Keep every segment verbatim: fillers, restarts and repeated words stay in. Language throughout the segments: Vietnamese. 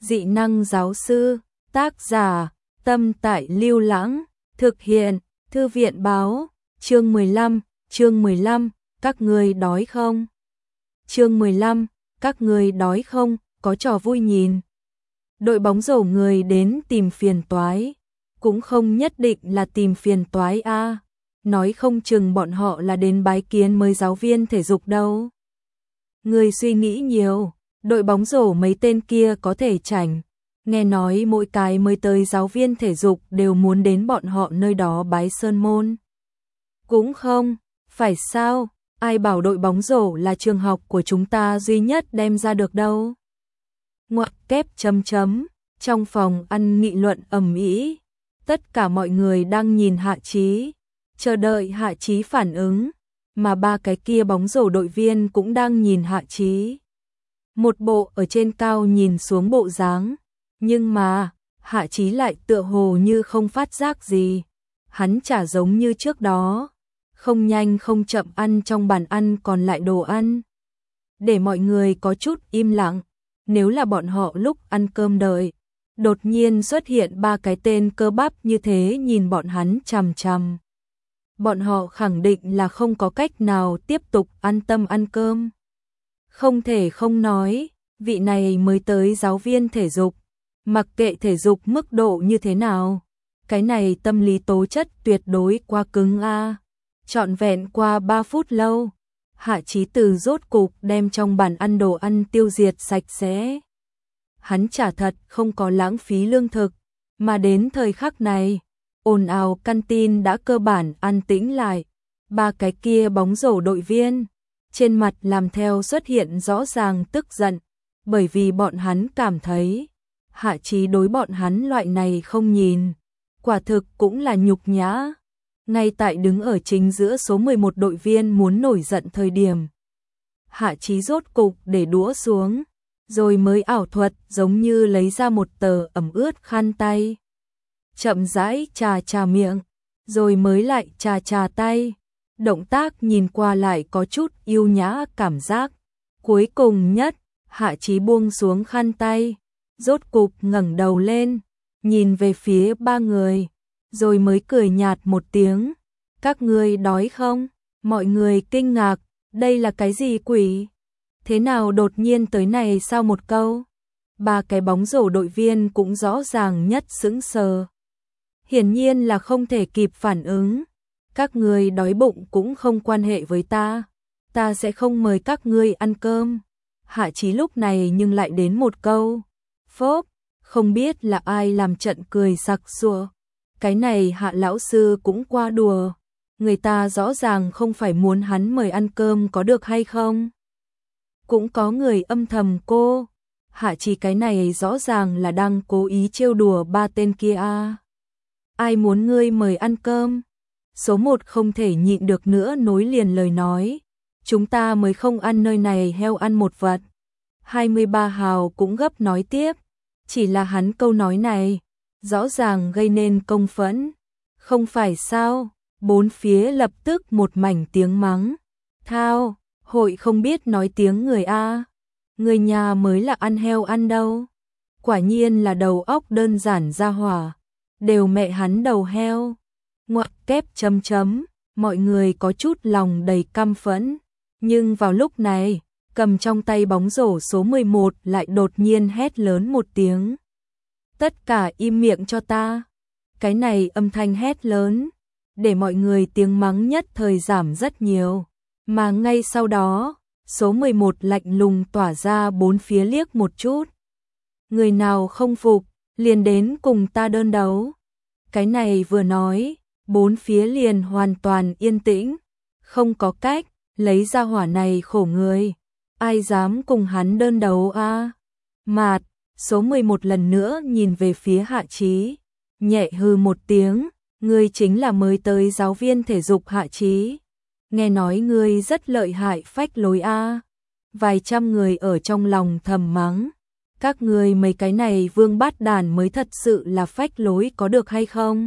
Dị năng giáo sư, tác giả, Tâm Tại Lưu Lãng, thực hiện, Thư viện báo, chương mười lăm, chương mười lăm, các ngươi đói không? Chương mười lăm, các ngươi đói không, có trò vui nhìn. Đội bóng rổ người đến tìm phiền toái, cũng không nhất định là tìm phiền toái a, nói không chừng bọn họ là đến bái kiến mới giáo viên thể dục đâu. Người suy nghĩ nhiều, đội bóng rổ mấy tên kia có thể chảnh, nghe nói mỗi cái mới tới giáo viên thể dục đều muốn đến bọn họ nơi đó bái sơn môn. Cũng không, phải sao, ai bảo đội bóng rổ là trường học của chúng ta duy nhất đem ra được đâu. Ngoặc kép chấm chấm, trong phòng ăn nghị luận ầm ĩ, tất cả mọi người đang nhìn Hạ Chí, chờ đợi Hạ Chí phản ứng, mà ba cái kia bóng rổ đội viên cũng đang nhìn Hạ Chí. Một bộ ở trên cao nhìn xuống bộ dáng, nhưng mà Hạ Chí lại tựa hồ như không phát giác gì, hắn chả giống như trước đó, không nhanh không chậm ăn trong bàn ăn còn lại đồ ăn. Để mọi người có chút im lặng, nếu là bọn họ lúc ăn cơm đợi, đột nhiên xuất hiện ba cái tên cơ bắp như thế nhìn bọn hắn chằm chằm. Bọn họ khẳng định là không có cách nào tiếp tục an tâm ăn cơm. Không thể không nói, vị này mới tới giáo viên thể dục, mặc kệ thể dục mức độ như thế nào, cái này tâm lý tố chất tuyệt đối quá cứng a. Trọn vẹn qua ba phút lâu, Hạ Chí Từ rốt cục đem trong bàn ăn đồ ăn tiêu diệt sạch sẽ. Hắn chả thật không có lãng phí lương thực, mà đến thời khắc này, ồn ào canteen đã cơ bản an tĩnh lại. Ba cái kia bóng rổ đội viên, trên mặt làm theo xuất hiện rõ ràng tức giận, bởi vì bọn hắn cảm thấy, Hạ Chí đối bọn hắn loại này không nhìn, quả thực cũng là nhục nhã. Ngay tại đứng ở chính giữa số mười một đội viên muốn nổi giận thời điểm, Hạ Chí rốt cục để đũa xuống, rồi mới ảo thuật giống như lấy ra một tờ ẩm ướt khăn tay. Chậm rãi chà chà miệng, rồi mới lại chà chà tay. Động tác nhìn qua lại có chút yêu nhã cảm giác. Cuối cùng nhất, Hạ Chí buông xuống khăn tay, rốt cục ngẩng đầu lên, nhìn về phía ba người, rồi mới cười nhạt một tiếng. Các ngươi đói không? Mọi người kinh ngạc, đây là cái gì quỷ? Thế nào đột nhiên tới này sao một câu? Ba cái bóng rổ đội viên cũng rõ ràng nhất sững sờ. Hiển nhiên là không thể kịp phản ứng. Các ngươi đói bụng cũng không quan hệ với ta. Ta sẽ không mời các ngươi ăn cơm. Hạ Chí lúc này nhưng lại đến một câu. Phốp, không biết là ai làm trận cười sặc sụa. Cái này Hạ lão sư cũng qua đùa. Người ta rõ ràng không phải muốn hắn mời ăn cơm có được hay không? Cũng có người âm thầm cô. Hạ Chí cái này rõ ràng là đang cố ý trêu đùa ba tên kia a. Ai muốn ngươi mời ăn cơm? Số một không thể nhịn được nữa nối liền lời nói. Chúng ta mới không ăn nơi này heo ăn một vật. hai mươi ba hào cũng gấp nói tiếp. Chỉ là hắn câu nói này, rõ ràng gây nên công phẫn. Không phải sao? Bốn phía lập tức một mảnh tiếng mắng. Thao, hội không biết nói tiếng người a. Người nhà mới là ăn heo ăn đâu. Quả nhiên là đầu óc đơn giản ra hỏa. Đều mẹ hắn đầu heo. Ngoặc kép chấm chấm, mọi người có chút lòng đầy căm phẫn. Nhưng vào lúc này, cầm trong tay bóng rổ số mười một lại đột nhiên hét lớn một tiếng. Tất cả im miệng cho ta. Cái này âm thanh hét lớn, để mọi người tiếng mắng nhất thời giảm rất nhiều. Mà ngay sau đó, số mười một lạnh lùng tỏa ra bốn phía liếc một chút. Người nào không phục, liền đến cùng ta đơn đấu. Cái này vừa nói, bốn phía liền hoàn toàn yên tĩnh. Không có cách, lấy ra hỏa này khổ người. Ai dám cùng hắn đơn đấu a? À? Mạt, số mười một lần nữa nhìn về phía Hạ Chí, nhẹ hừ một tiếng, ngươi chính là mới tới giáo viên thể dục Hạ Chí. Nghe nói ngươi rất lợi hại phách lối a. À? Vài trăm người ở trong lòng thầm mắng. Các ngươi mấy cái này vương bát đàn mới thật sự là phách lối có được hay không?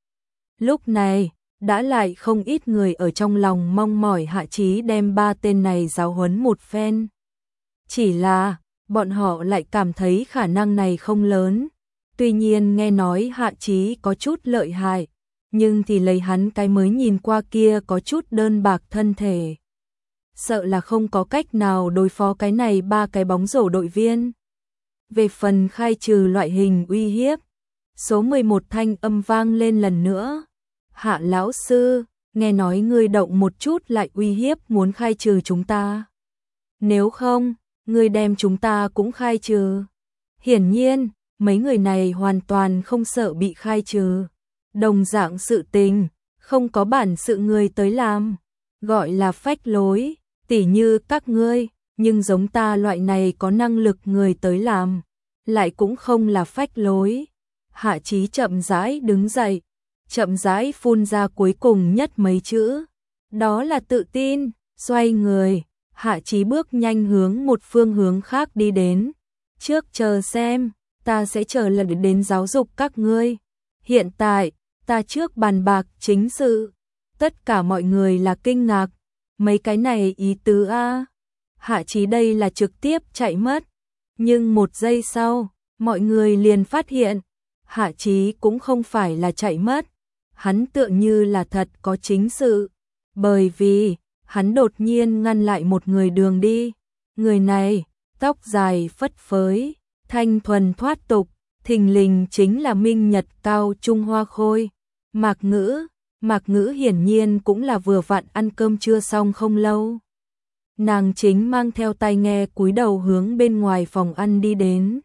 Lúc này, đã lại không ít người ở trong lòng mong mỏi Hạ Chí đem ba tên này giáo huấn một phen. Chỉ là, bọn họ lại cảm thấy khả năng này không lớn. Tuy nhiên nghe nói Hạ Chí có chút lợi hại, nhưng thì lấy hắn cái mới nhìn qua kia có chút đơn bạc thân thể. Sợ là không có cách nào đối phó cái này ba cái bóng rổ đội viên. Về phần khai trừ loại hình uy hiếp, số mười một thanh âm vang lên lần nữa. Hạ lão sư, nghe nói ngươi động một chút lại uy hiếp muốn khai trừ chúng ta. Nếu không, ngươi đem chúng ta cũng khai trừ. Hiển nhiên, mấy người này hoàn toàn không sợ bị khai trừ. Đồng dạng sự tình, không có bản sự người tới làm, gọi là phách lối, tỉ như các ngươi, nhưng giống ta loại này có năng lực người tới làm, lại cũng không là phách lối. Hạ Chí chậm rãi đứng dậy, chậm rãi phun ra cuối cùng nhất mấy chữ, đó là tự tin. Xoay người, Hạ Chí bước nhanh hướng một phương hướng khác đi đến. Trước chờ xem, ta sẽ chờ lần đến giáo dục các ngươi. Hiện tại, ta trước bàn bạc chính sự. Tất cả mọi người là kinh ngạc, mấy cái này ý tứ a. Hạ Chí đây là trực tiếp chạy mất. Nhưng một giây sau, mọi người liền phát hiện, Hạ Chí cũng không phải là chạy mất, hắn tựa như là thật có chính sự, bởi vì hắn đột nhiên ngăn lại một người đường đi. Người này, tóc dài phất phới, thanh thuần thoát tục, thình lình chính là Minh Nhật Cao Trung Hoa Khôi. Mạc Ngữ, Mạc Ngữ hiển nhiên cũng là vừa vặn ăn cơm trưa xong không lâu. Nàng chính mang theo tai nghe cúi đầu hướng bên ngoài phòng ăn đi đến.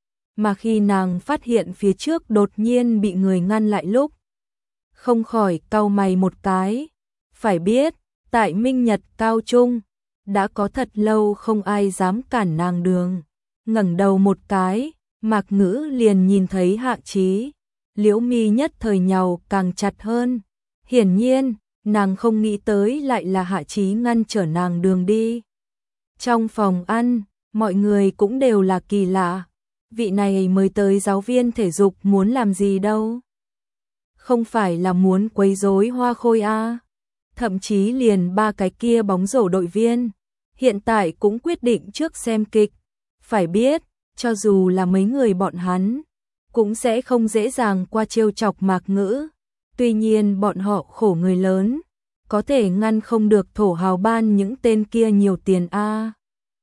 Mà khi nàng phát hiện phía trước đột nhiên bị người ngăn lại lúc, không khỏi cau mày một cái. Phải biết, tại Minh Nhật Cao Trung, đã có thật lâu không ai dám cản nàng đường. Ngẩng đầu một cái, Mạc Ngữ liền nhìn thấy Hạ Chí. Liễu mi nhất thời nhàu càng chặt hơn. Hiển nhiên, nàng không nghĩ tới lại là Hạ Chí ngăn trở nàng đường đi. Trong phòng ăn, mọi người cũng đều là kỳ lạ. Vị này mới tới giáo viên thể dục muốn làm gì đâu? Không phải là muốn quấy rối Hoa Khôi a? Thậm chí liền ba cái kia bóng rổ đội viên, hiện tại cũng quyết định trước xem kịch. Phải biết, cho dù là mấy người bọn hắn, cũng sẽ không dễ dàng qua trêu chọc Mạc Ngữ. Tuy nhiên bọn họ khổ người lớn, có thể ngăn không được thổ hào ban những tên kia nhiều tiền a.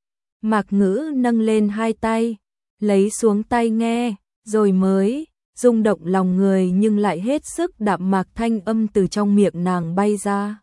Mạc Ngữ nâng lên hai tay, lấy xuống tai nghe, rồi mới rung động lòng người nhưng lại hết sức đạm mạc thanh âm từ trong miệng nàng bay ra.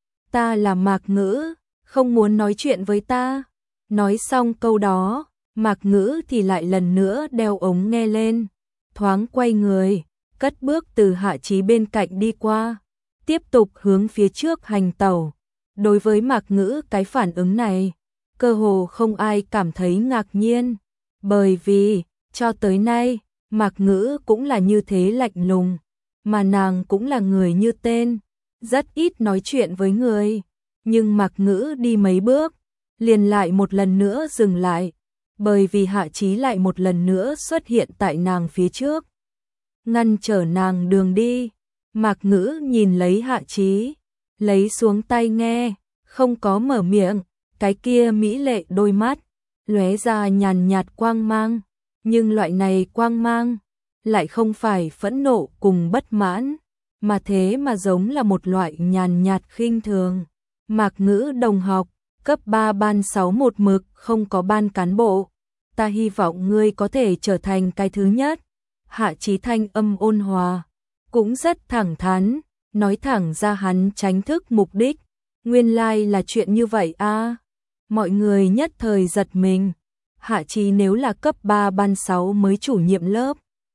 Ta là Mạc Ngữ, không muốn nói chuyện với ta. Nói xong câu đó, Mạc Ngữ thì lại lần nữa đeo ống nghe lên, thoáng quay người, cất bước từ Hạ Chí bên cạnh đi qua, tiếp tục hướng phía trước hành tẩu. Đối với Mạc Ngữ cái phản ứng này, cơ hồ không ai cảm thấy ngạc nhiên, bởi vì, cho tới nay, Mạc Ngữ cũng là như thế lạnh lùng, mà nàng cũng là người như tên, rất ít nói chuyện với người. Nhưng Mạc Ngữ đi mấy bước, liền lại một lần nữa dừng lại, bởi vì Hạ Chí lại một lần nữa xuất hiện tại nàng phía trước, ngăn trở nàng đường đi. Mạc Ngữ nhìn lấy Hạ Chí, lấy xuống tai nghe, không có mở miệng, cái kia mỹ lệ đôi mắt lóe ra nhàn nhạt quang mang, nhưng loại này quang mang lại không phải phẫn nộ cùng bất mãn, mà thế mà giống là một loại nhàn nhạt khinh thường. Mạc Ngữ đồng học, cấp ba ban sáu một mực không có ban cán bộ, ta hy vọng ngươi có thể trở thành cái thứ nhất. Hạ Chí thanh âm ôn hòa, cũng rất thẳng thắn, nói thẳng ra hắn tránh thức mục đích. Nguyên lai like là chuyện như vậy a. À. Mọi người nhất thời giật mình. Hạ Chí nếu là cấp ba ban sáu mới chủ nhiệm lớp,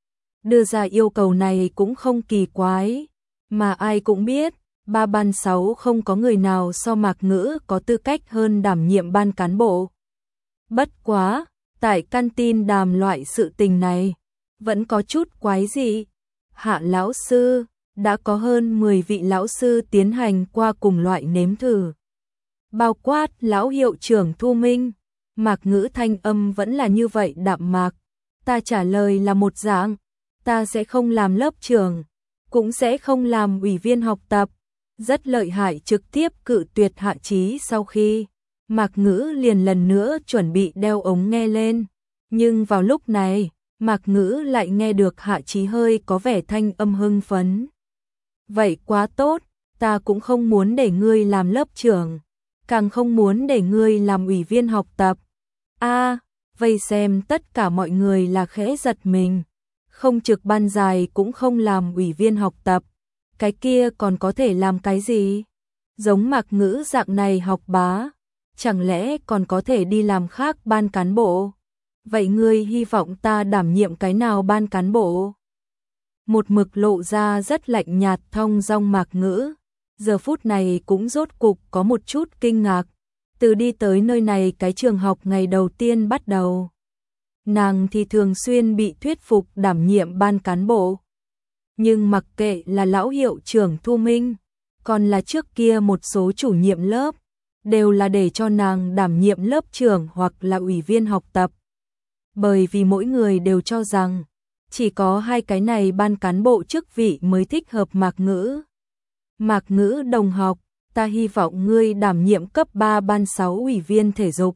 đưa ra yêu cầu này cũng không kỳ quái, mà ai cũng biết, ba ban sáu không có người nào so Mạc Ngữ có tư cách hơn đảm nhiệm ban cán bộ. Bất quá, tại canteen đàm loại sự tình này, vẫn có chút quái dị. Hạ lão sư, đã có hơn mười vị lão sư tiến hành qua cùng loại nếm thử. Bao quát lão hiệu trưởng Thu Minh, Mạc Ngữ thanh âm vẫn là như vậy đạm mạc. Ta trả lời là một dạng, ta sẽ không làm lớp trưởng, cũng sẽ không làm ủy viên học tập. Rất lợi hại trực tiếp cự tuyệt Hạ Chí. Sau khi Mạc Ngữ liền lần nữa chuẩn bị đeo ống nghe lên, Nhưng vào lúc này, Mạc Ngữ lại nghe được Hạ Chí hơi có vẻ thanh âm hưng phấn. Vậy quá tốt, ta cũng không muốn để ngươi làm lớp trưởng, càng không muốn để ngươi làm ủy viên học tập. A, vây xem tất cả mọi người là khẽ giật mình. Không trực ban dài cũng không làm ủy viên học tập. Cái kia còn có thể làm cái gì? Giống Mạc Ngữ dạng này học bá, chẳng lẽ còn có thể đi làm khác ban cán bộ? Vậy ngươi hy vọng ta đảm nhiệm cái nào ban cán bộ? Một mực lộ ra rất lạnh nhạt thong dong Mạc Ngữ, giờ phút này cũng rốt cục có một chút kinh ngạc. Từ đi tới nơi này cái trường học ngày đầu tiên bắt đầu, nàng thì thường xuyên bị thuyết phục đảm nhiệm ban cán bộ. Nhưng mặc kệ là lão hiệu trưởng Thu Minh, còn là trước kia một số chủ nhiệm lớp, đều là để cho nàng đảm nhiệm lớp trưởng hoặc là ủy viên học tập. Bởi vì mỗi người đều cho rằng, chỉ có hai cái này ban cán bộ chức vị mới thích hợp Mạc Ngữ. Mạc Ngữ đồng học, ta hy vọng ngươi đảm nhiệm cấp ba ban sáu ủy viên thể dục.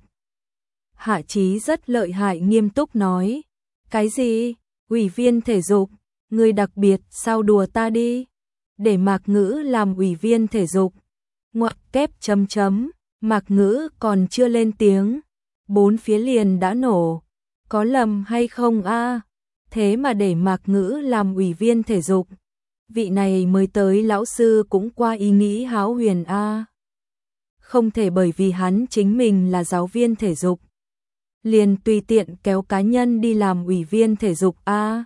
Hạ Chí rất lợi hại nghiêm túc nói. Cái gì? Ủy viên thể dục? Ngươi đặc biệt sao đùa ta đi? Để Mạc Ngữ làm ủy viên thể dục. Ngoặc kép chấm chấm, Mạc Ngữ còn chưa lên tiếng, bốn phía liền đã nổ. Có lầm hay không a? Thế mà để Mạc Ngữ làm ủy viên thể dục. Vị này mới tới lão sư cũng qua ý nghĩ hão huyền a. Không thể bởi vì hắn chính mình là giáo viên thể dục, liền tùy tiện kéo cá nhân đi làm ủy viên thể dục a.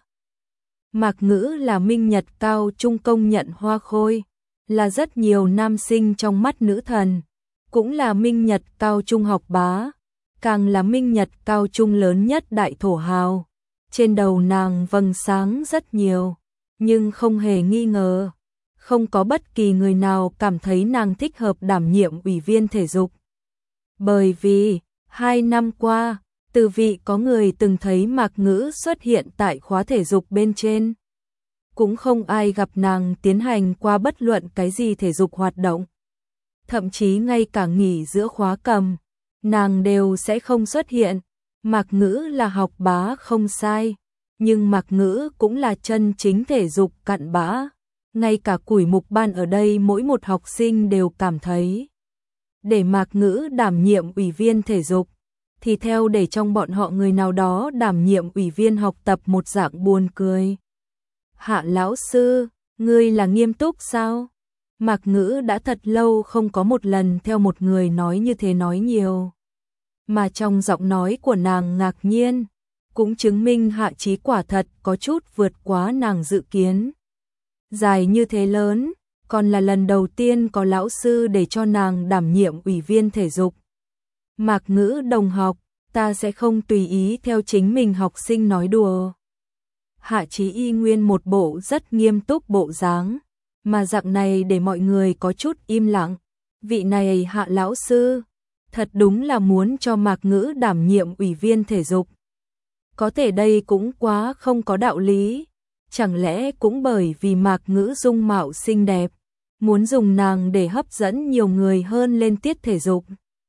Mạc Ngữ là minh nhật cao trung công nhận hoa khôi, là rất nhiều nam sinh trong mắt nữ thần, cũng là minh nhật cao trung học bá, càng là minh nhật cao trung lớn nhất đại thổ hào. Trên đầu nàng vầng sáng rất nhiều, nhưng không hề nghi ngờ, không có bất kỳ người nào cảm thấy nàng thích hợp đảm nhiệm ủy viên thể dục. Bởi vì, hai năm qua, từ vị có người từng thấy Mạc Ngữ xuất hiện tại khóa thể dục bên trên. Cũng không ai gặp nàng tiến hành qua bất luận cái gì thể dục hoạt động. Thậm chí ngay cả nghỉ giữa khóa cầm, nàng đều sẽ không xuất hiện. Mạc Ngữ là học bá không sai, nhưng Mạc Ngữ cũng là chân chính thể dục cặn bã. Ngay cả củi mục ban ở đây mỗi một học sinh đều cảm thấy, để Mạc Ngữ đảm nhiệm ủy viên thể dục, thì theo để trong bọn họ người nào đó đảm nhiệm ủy viên học tập một dạng buồn cười. Hạ lão sư, ngươi là nghiêm túc sao? Mạc Ngữ đã thật lâu không có một lần theo một người nói như thế nói nhiều. Mà trong giọng nói của nàng ngạc nhiên, cũng chứng minh Hạ Chí quả thật có chút vượt quá nàng dự kiến. Dài như thế lớn, còn là lần đầu tiên có lão sư để cho nàng đảm nhiệm ủy viên thể dục. Mạc Ngữ đồng học, ta sẽ không tùy ý theo chính mình học sinh nói đùa. Hạ Chí y nguyên một bộ rất nghiêm túc bộ dáng, mà dạng này để mọi người có chút im lặng. Vị này Hạ lão sư, thật đúng là muốn cho Mạc Ngữ đảm nhiệm ủy viên thể dục. Có thể đây cũng quá không có đạo lý. Chẳng lẽ cũng bởi vì Mạc Ngữ dung mạo xinh đẹp, muốn dùng nàng để hấp dẫn nhiều người hơn lên tiết thể dục?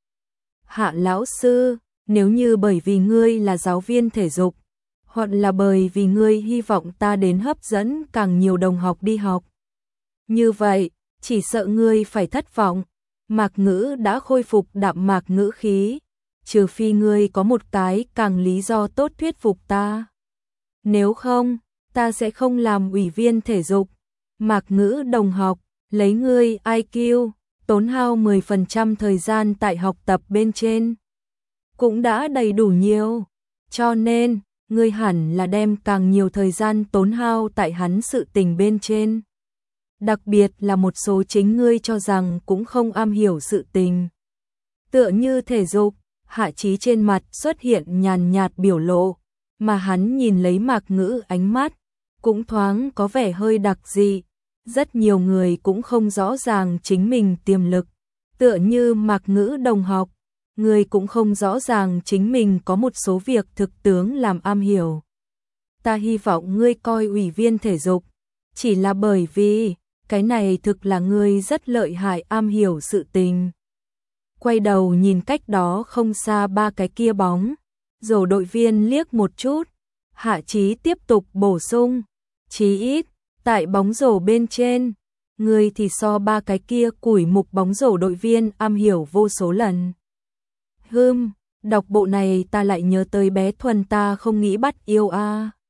Hạ lão sư, nếu như bởi vì ngươi là giáo viên thể dục, hoặc là bởi vì ngươi hy vọng ta đến hấp dẫn càng nhiều đồng học đi học, như vậy, chỉ sợ ngươi phải thất vọng. Mạc Ngữ đã khôi phục đạm mạc ngữ khí, trừ phi ngươi có một cái càng lý do tốt thuyết phục ta. Nếu không, ta sẽ không làm ủy viên thể dục. Mạc Ngữ đồng học, lấy ngươi i kiu, tốn hao mười phần trăm thời gian tại học tập bên trên, cũng đã đầy đủ nhiều. Cho nên, ngươi hẳn là đem càng nhiều thời gian tốn hao tại hắn sự tình bên trên. Đặc biệt là một số chính ngươi cho rằng cũng không am hiểu sự tình. Tựa như thể dục, Hạ Chí trên mặt xuất hiện nhàn nhạt biểu lộ, mà hắn nhìn lấy Mạc Ngữ ánh mắt, cũng thoáng có vẻ hơi đặc dị. Rất nhiều người cũng không rõ ràng chính mình tiềm lực. Tựa như Mạc Ngữ đồng học, người cũng không rõ ràng chính mình có một số việc thực tướng làm am hiểu. Ta hy vọng ngươi coi ủy viên thể dục, chỉ là bởi vì, cái này thực là ngươi rất lợi hại am hiểu sự tình. Quay đầu nhìn cách đó không xa ba cái kia bóng, Rổ đội viên liếc một chút, Hạ Chí tiếp tục bổ sung, chí ít, tại bóng rổ bên trên, người thì so ba cái kia củi mục bóng rổ đội viên am hiểu vô số lần. Hừm, đọc bộ này ta lại nhớ tới bé Thuần ta không nghĩ bắt yêu a. À.